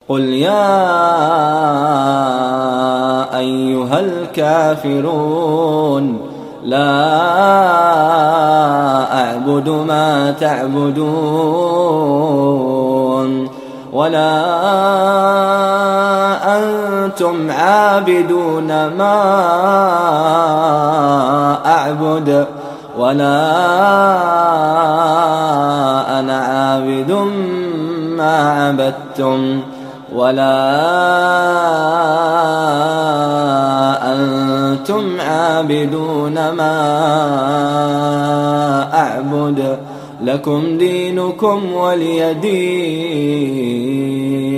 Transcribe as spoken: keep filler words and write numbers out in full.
قل يا أيها الكافرون لا أعبد ما تعبدون ولا أنتم عابدون ما أعبد ولا أنا عابد ما عبدتم ولا أنتم عابدون ما أعبد لكم دينكم ولي دين.